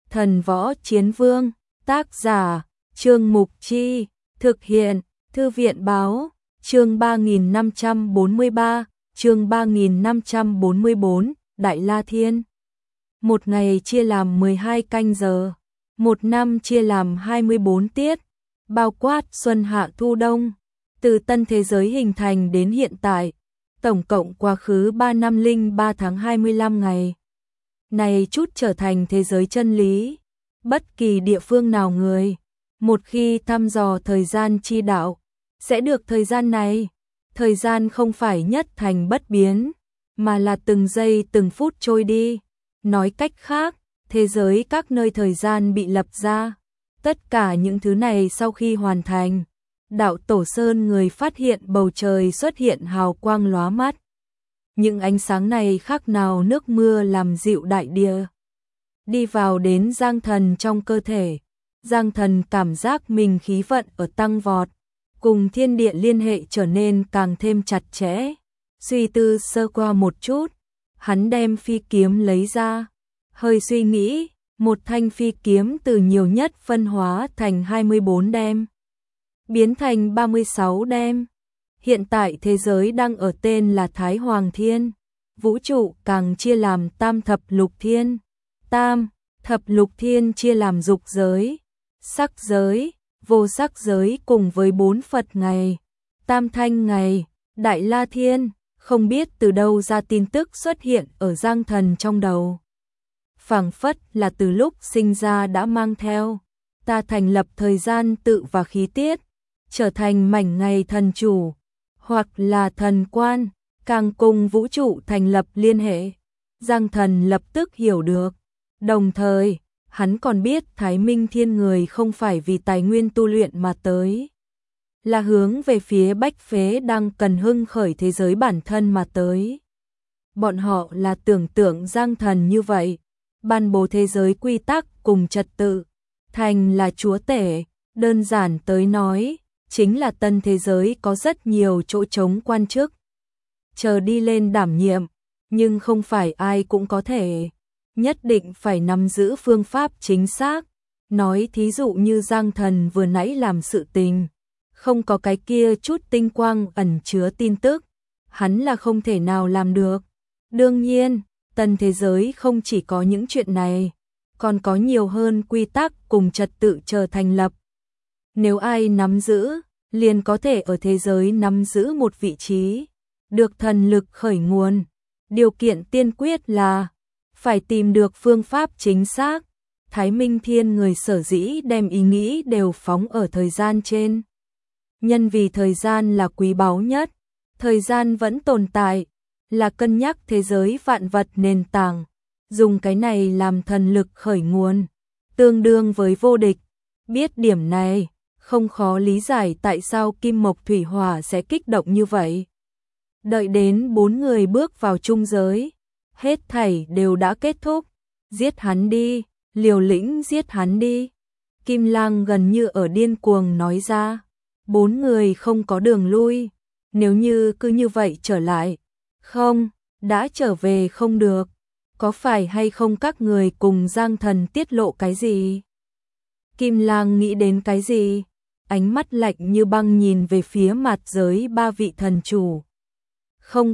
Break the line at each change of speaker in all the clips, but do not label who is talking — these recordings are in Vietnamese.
Thần võ chiến vương, tác giả, Trương Mục Chi, thực hiện, Thư viện báo, chương 3543, chương 3544, Đại La Thiên. Một ngày chia làm 12 canh giờ, một năm chia làm 24 tiết, bao quát xuân hạ thu đông. Từ tân thế giới hình thành đến hiện tại, tổng cộng quá khứ 3 năm 03 tháng 25 ngày. Này chút trở thành thế giới chân lý. Bất kỳ địa phương nào người, một khi thăm dò thời gian chi đạo, sẽ được thời gian này. Thời gian không phải nhất thành bất biến, mà là từng giây từng phút trôi đi. Nói cách khác, thế giới các nơi thời gian bị lập ra. Tất cả những thứ này sau khi hoàn thành, đạo Tổ Sơn người phát hiện bầu trời xuất hiện hào quang lóa mắt. Những ánh sáng này khác nào nước mưa làm dịu đại địa. Đi vào đến Giang Thần trong cơ thể, Giang Thần cảm giác mình khí vận ở tăng vọt, cùng thiên địa liên hệ trở nên càng thêm chặt chẽ. Suy tư sơ qua một chút, hắn đem phi kiếm lấy ra, hơi suy nghĩ, một thanh phi kiếm từ nhiều nhất phân hóa thành 24 đem, biến thành 36 đem. Hiện tại thế giới đang ở tên là Thái Hoàng Thiên, vũ trụ càng chia làm tam thập lục thiên. Tam thập lục thiên chia làm dục giới, sắc giới, vô sắc giới cùng với 4 Phật ngày, tam thanh ngày, Đại La Thiên. Không biết từ đâu ra tin tức xuất hiện ở Giang Thần trong đầu. Phảng phất là từ lúc sinh ra đã mang theo. Ta thành lập thời gian tự và khí tiết, trở thành mảnh ngày thần chủ, hoặc là thần quan, càng cùng vũ trụ thành lập liên hệ. Giang Thần lập tức hiểu được. Đồng thời, hắn còn biết Thái Minh Thiên người không phải vì tài nguyên tu luyện mà tới, là hướng về phía Bách Phế đang cần hưng khởi thế giới bản thân mà tới. Bọn họ là tưởng tượng Giang Thần như vậy, ban bố thế giới quy tắc cùng trật tự, thành là chúa tể. Đơn giản tới nói, chính là tân thế giới có rất nhiều chỗ trống quan chức chờ đi lên đảm nhiệm, nhưng không phải ai cũng có thể, nhất định phải nắm giữ phương pháp chính xác. Nói thí dụ như Giang Thần vừa nãy làm sự tình, không có cái kia chút tinh quang ẩn chứa tin tức, hắn là không thể nào làm được. Đương nhiên, tân thế giới không chỉ có những chuyện này, còn có nhiều hơn quy tắc cùng trật tự chờ thành lập. Nếu ai nắm giữ, liền có thể ở thế giới nắm giữ một vị trí, được thần lực khởi nguồn. Điều kiện tiên quyết là phải tìm được phương pháp chính xác. Thái Minh Thiên người sở dĩ đem ý nghĩ đều phóng ở thời gian trên. Nhân vì thời gian là quý báu nhất, thời gian vẫn tồn tại, là cân nhắc thế giới vạn vật nền tảng, dùng cái này làm thần lực khởi nguồn, tương đương với vô địch. Biết điểm này, không khó lý giải tại sao Kim Mộc Thủy Hỏa sẽ kích động như vậy. Đợi đến 4 người bước vào trung giới, hết thảy đều đã kết thúc. Giết hắn đi, liều lĩnh giết hắn đi. Kim Lang gần như ở điên cuồng nói ra. 4 người không có đường lui, nếu như cứ như vậy trở lại, không, đã trở về không được. Có phải hay không các người cùng Giang Thần tiết lộ cái gì? Kim Lang nghĩ đến cái gì? Ánh mắt lạnh như băng nhìn về phía mặt giới 3 vị thần chủ. Không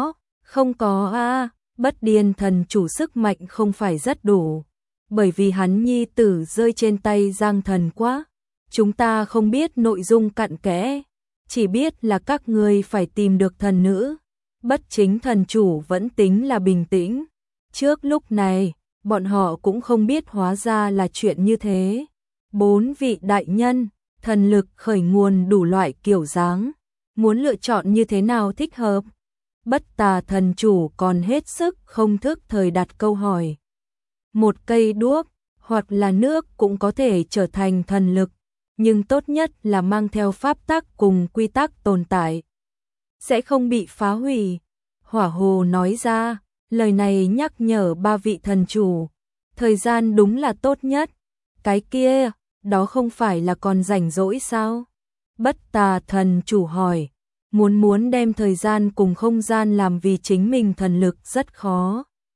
có a, Bất Điên thần chủ sức mạnh không phải rất đủ, bởi vì hắn nhi tử rơi trên tay Giang Thần quá. Chúng ta không biết nội dung cặn kẽ, chỉ biết là các ngươi phải tìm được thần nữ. Bất Chính thần chủ vẫn tính là bình tĩnh. Trước lúc này, bọn họ cũng không biết hóa ra là chuyện như thế. 4 vị đại nhân, thần lực khởi nguồn đủ loại kiểu dáng, muốn lựa chọn như thế nào thích hợp? Bất Tà thần chủ còn hết sức không thức thời đặt câu hỏi. Một cây đuốc, hoặc là nước cũng có thể trở thành thần lực, nhưng tốt nhất là mang theo pháp tắc cùng quy tắc tồn tại, sẽ không bị phá hủy. Hỏa Hồ nói ra, lời này nhắc nhở 3 vị thần chủ, thời gian đúng là tốt nhất. Cái kia, đó không phải là còn rảnh rỗi sao? Bất Tà thần chủ hỏi, muốn đem thời gian cùng không gian làm vì chính mình thần lực rất khó.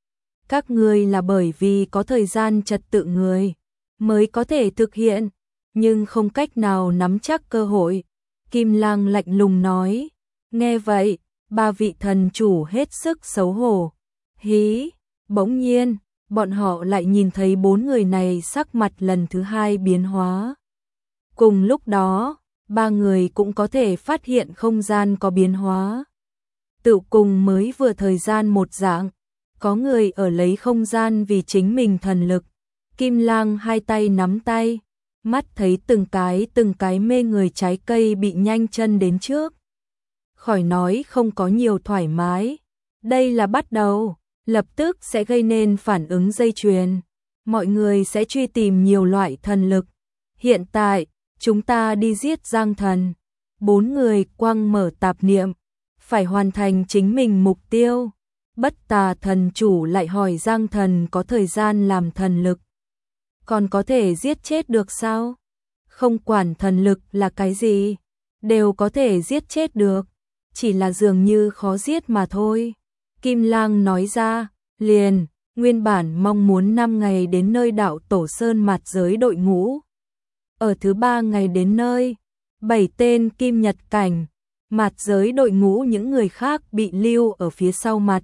Các ngươi là bởi vì có thời gian trật tự người mới có thể thực hiện, nhưng không cách nào nắm chắc cơ hội. Kim Lang lạnh lùng nói. Nghe vậy, ba vị thần chủ hết sức xấu hổ. Hí, bỗng nhiên, bọn họ lại nhìn thấy bốn người này sắc mặt lần thứ hai biến hóa. Cùng lúc đó, ba người cũng có thể phát hiện không gian có biến hóa. Tự cùng mới vừa thời gian một dạng, có người ở lấy không gian vì chính mình thần lực. Kim Lang hai tay nắm tay, mắt thấy từng cái mê người trái cây bị nhanh chân đến trước. Khỏi nói không có nhiều thoải mái. Đây là bắt đầu, lập tức sẽ gây nên phản ứng dây chuyền. Mọi người sẽ truy tìm nhiều loại thần lực. Hiện tại, chúng ta đi giết Giang Thần. Bốn người quăng mở tạp niệm, phải hoàn thành chính mình mục tiêu. Bất Tà thần chủ lại hỏi Giang Thần có thời gian làm thần lực, còn có thể giết chết được sao? Không quản thần lực là cái gì, đều có thể giết chết được, chỉ là dường như khó giết mà thôi. Kim Lang nói ra, liền, nguyên bản mong muốn 5 ngày đến nơi đạo Tổ Sơn mạt giới đội ngũ. Ở thứ 3 ngày đến nơi, 7 tên kim nhật cảnh, mạt giới đội ngũ những người khác bị lưu ở phía sau mặt.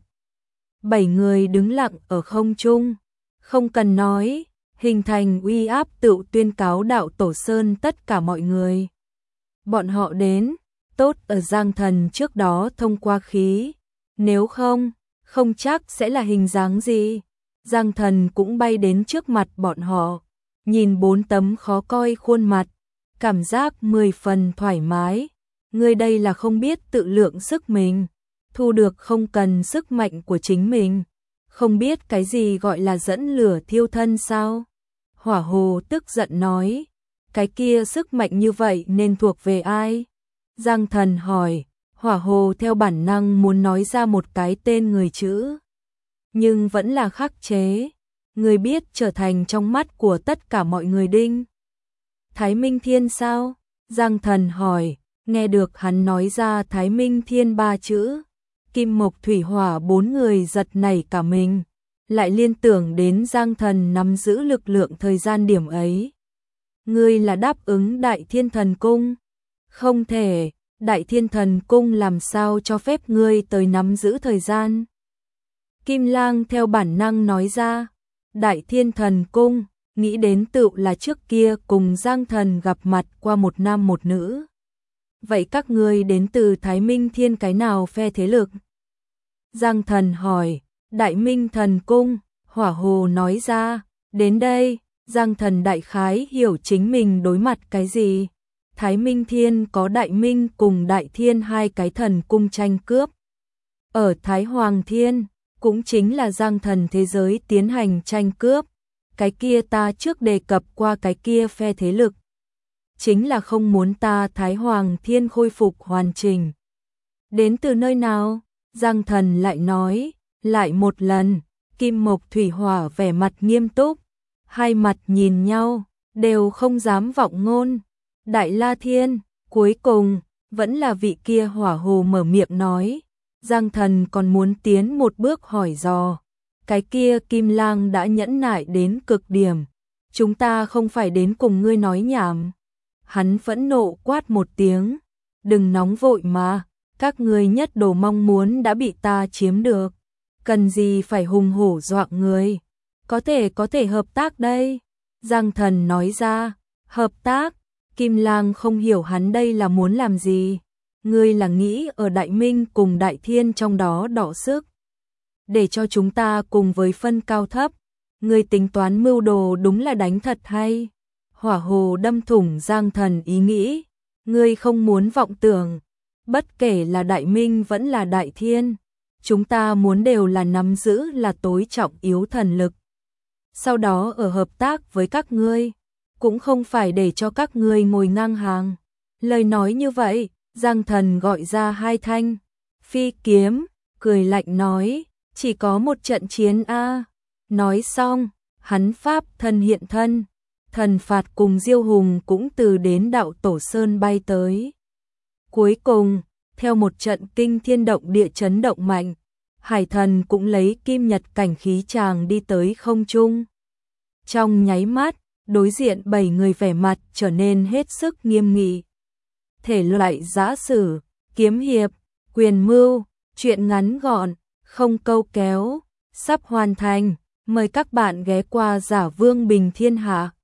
7 người đứng lặng ở không trung, không cần nói, hình thành uy áp tự tuyên cáo đạo Tổ Sơn tất cả mọi người. Bọn họ đến, tốt ở Giang Thần trước đó thông qua khí, nếu không, không chắc sẽ là hình dáng gì. Giang Thần cũng bay đến trước mặt bọn họ, nhìn 4 tấm khó coi khuôn mặt, cảm giác 10 phần thoải mái. Người đây là không biết tự lượng sức mình, thu được không cần sức mạnh của chính mình, không biết cái gì gọi là dẫn lửa thiêu thân sao? Hỏa Hồ tức giận nói, cái kia sức mạnh như vậy nên thuộc về ai? Giang Thần hỏi. Hỏa Hồ theo bản năng muốn nói ra một cái tên người chữ, nhưng vẫn là khắc chế. Người biết trở thành trong mắt của tất cả mọi người Đinh Thái Minh Thiên sao? Giang Thần hỏi. Nghe được hắn nói ra Thái Minh Thiên 3 chữ, Kim Mộc Thủy Hỏa 4 người giật nảy cả mình, lại liên tưởng đến Giang Thần nắm giữ lực lượng thời gian điểm ấy. Ngươi là đáp ứng Đại Thiên Thần Cung? Không thể, Đại Thiên Thần Cung làm sao cho phép ngươi tới nắm giữ thời gian? Kim Lang theo bản năng nói ra. Đại Thiên Thần Cung, nghĩ đến tự là trước kia cùng Giang Thần gặp mặt qua một nam một nữ. Vậy các ngươi đến từ Thái Minh Thiên cái nào phe thế lực? Giang Thần hỏi. Đại Minh Thần Cung, Hỏa Hồ nói ra. Đến đây, Giang Thần đại khái hiểu chính mình đối mặt cái gì. Thái Minh Thiên có Đại Minh cùng Đại Thiên hai cái thần cung tranh cướp. Ở Thái Hoàng Thiên, cũng chính là Giang Thần thế giới tiến hành tranh cướp. Cái kia ta trước đề cập qua cái kia phe thế lực, chính là không muốn ta Thái Hoàng Thiên khôi phục hoàn chỉnh. Đến từ nơi nào? Giang Thần lại nói, lại một lần. Kim Mộc Thủy Hỏa vẻ mặt nghiêm túc, hai mặt nhìn nhau, đều không dám vọng ngôn. Đại La Thiên, cuối cùng, vẫn là vị kia Hỏa Hồ mở miệng nói. Giang Thần còn muốn tiến một bước hỏi dò. Cái kia Kim Lang đã nhẫn nại đến cực điểm. Chúng ta không phải đến cùng ngươi nói nhảm. Hắn phẫn nộ quát một tiếng. Đừng nóng vội mà, các ngươi nhất đồ mong muốn đã bị ta chiếm được. Cần gì phải hùng hổ dọa người. Có thể hợp tác đây. Giang Thần nói ra. Hợp tác? Kim Lang không hiểu hắn đây là muốn làm gì. Ngươi là nghĩ ở Đại Minh cùng Đại Thiên trong đó đọ sức, để cho chúng ta cùng với phân cao thấp. Ngươi tính toán mưu đồ đúng là đánh thật hay? Hỏa Hồ đâm thủng Giang Thần ý nghĩ. Ngươi không muốn vọng tưởng, bất kể là Đại Minh vẫn là Đại Thiên, chúng ta muốn đều là nắm giữ là tối trọng yếu thần lực. Sau đó ở hợp tác với các ngươi, cũng không phải để cho các ngươi ngồi ngang hàng. Lời nói như vậy, Giang Thần gọi ra hai thanh phi kiếm, cười lạnh nói, chỉ có một trận chiến a. Nói xong, hắn pháp thân hiện thân, thần phạt cùng Diêu Hùng cũng từ đến đạo Tổ Sơn bay tới. Cuối cùng, theo một trận kinh thiên động địa chấn động mạnh, Hải Thần cũng lấy kim nhật cảnh khí tràng đi tới không trung. Trong nháy mắt, đối diện 7 người vẻ mặt trở nên hết sức nghiêm nghị. Thể loại giã sử, kiếm hiệp, quyền mưu, truyện ngắn gọn, không câu kéo, sắp hoàn thành. Mời các bạn ghé qua Giả Vương Bình Thiên Hạ.